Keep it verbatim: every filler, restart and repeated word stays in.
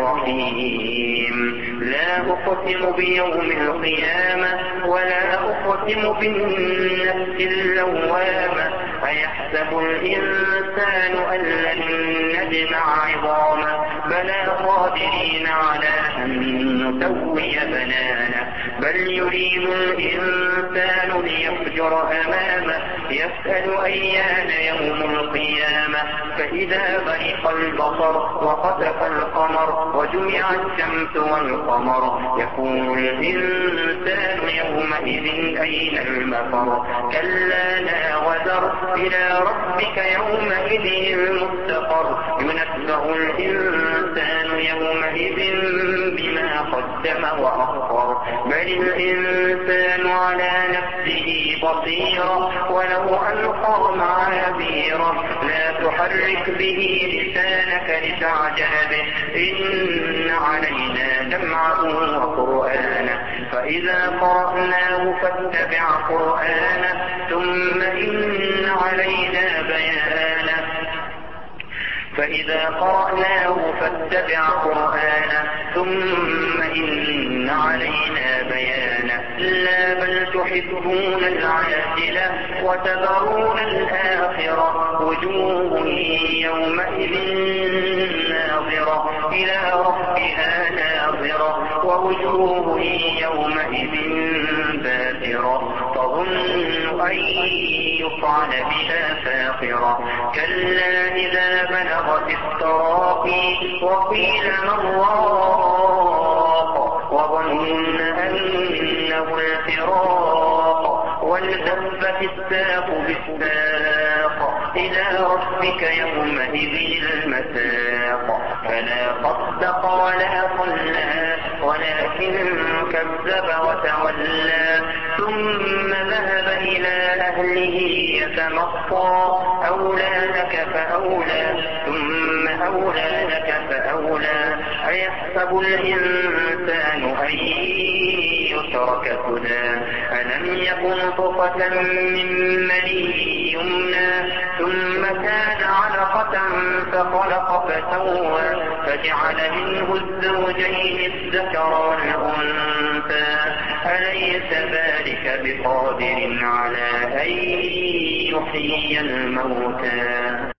الرحيم لا أقسم بيوم القيامة ولا أقسم بالنفس اللوامة أيحسب الإنسان أن لن نجمع عظامه بلى قادرين على أن نسوي بنانه بل يريد الإنسان ليفجر أمامه يسأل أيان يوم القيامة فإذا برق البصر وخسف القمر وجمع الشمس والقمر يقول الإنسان يومئذ أين المفر كلا لا وزر إلى ربك يومئذ المستقر ينبأ الإنسان يومئذ بما قدم وأخر بل الإنسان على نفسه بصيرا ولو ألقى معاذيرا لا تحرك به لسانك لتعجل به إن علينا جمعه وقرآنه فإذا قرأناه فاتبع قرآنه ثم إن علينا بيانه فإذا قرأناه فاتبع قرآنه ثم إن علينا بيانه لا بل تحبون العاجلة وتذرون الآخرة وجوه يومئذ ناظرة إلى ربها ناظرة ووجوه يومئذ باسرة تظن أن يفعل بها فاقرة كلا إذا بلغت التراقي وقيل من راق وظن أنه الفراق والتفت الساق بالساق إلى ربك يومئذ المساق فلا صدق ولا صلى ولكن كذب وتولى ثم ذهب إلى أهله يتمطى أولى لك فأولى ثم أولى لك فأولى أيحسب الإنسان أن يترك سدى ألم يكن طفة من مني يمنى ثم كان علقة فخلق فسوى فجعل منه الزوجين الذكر والأنثى أليس ذلك بقادر على أن يحيي الموتى